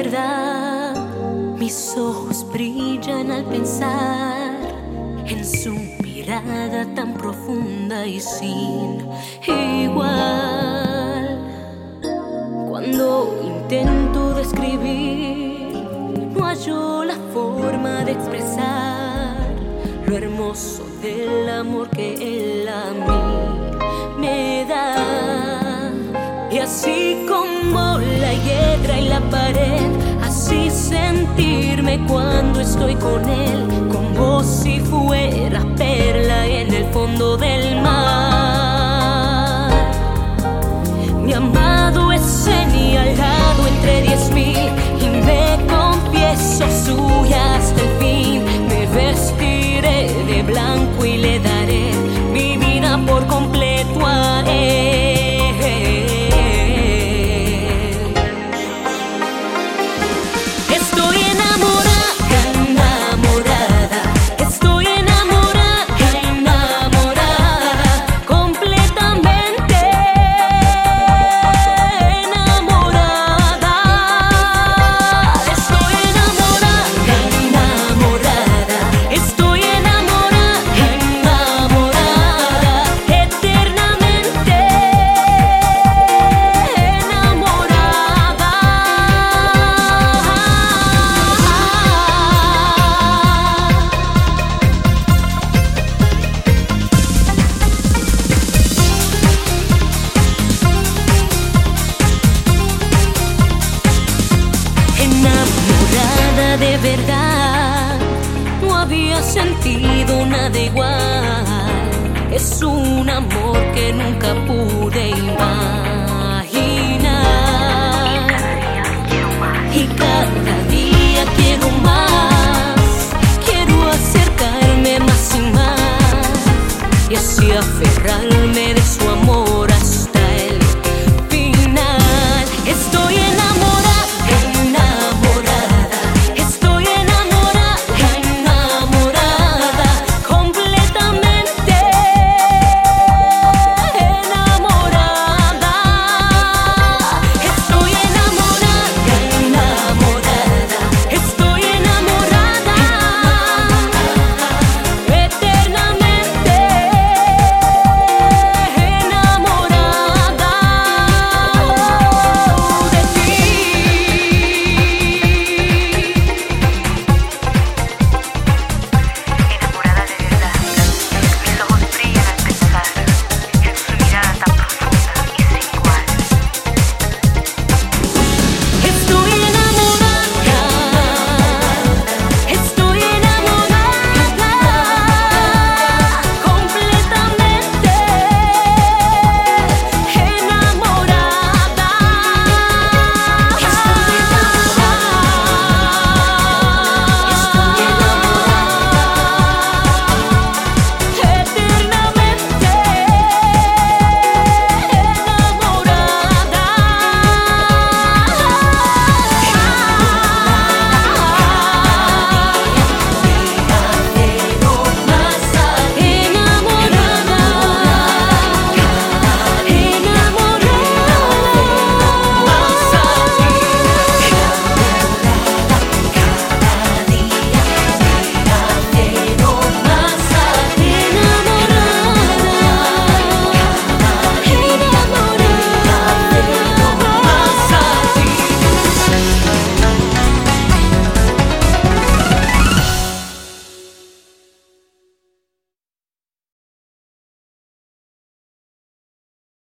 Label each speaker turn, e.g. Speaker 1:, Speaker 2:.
Speaker 1: verdad. Mis ojos brillan al pensar en su mirada tan profunda y sin igual. Cuando intento describir, no hallo la forma de expresar lo hermoso del amor que él a mí me da. Y así como la hiedra y la pared, así sentirme cuando estoy con él, como si fuera perla en el fondo del mar. Mi amado es señalado entre 10,000 y me confieso suya hasta el fin. Me vestiré de blanco y le daré mi vida por completo a él. De verdad, no había sentido nada igual. Es un amor que nunca pude imaginar.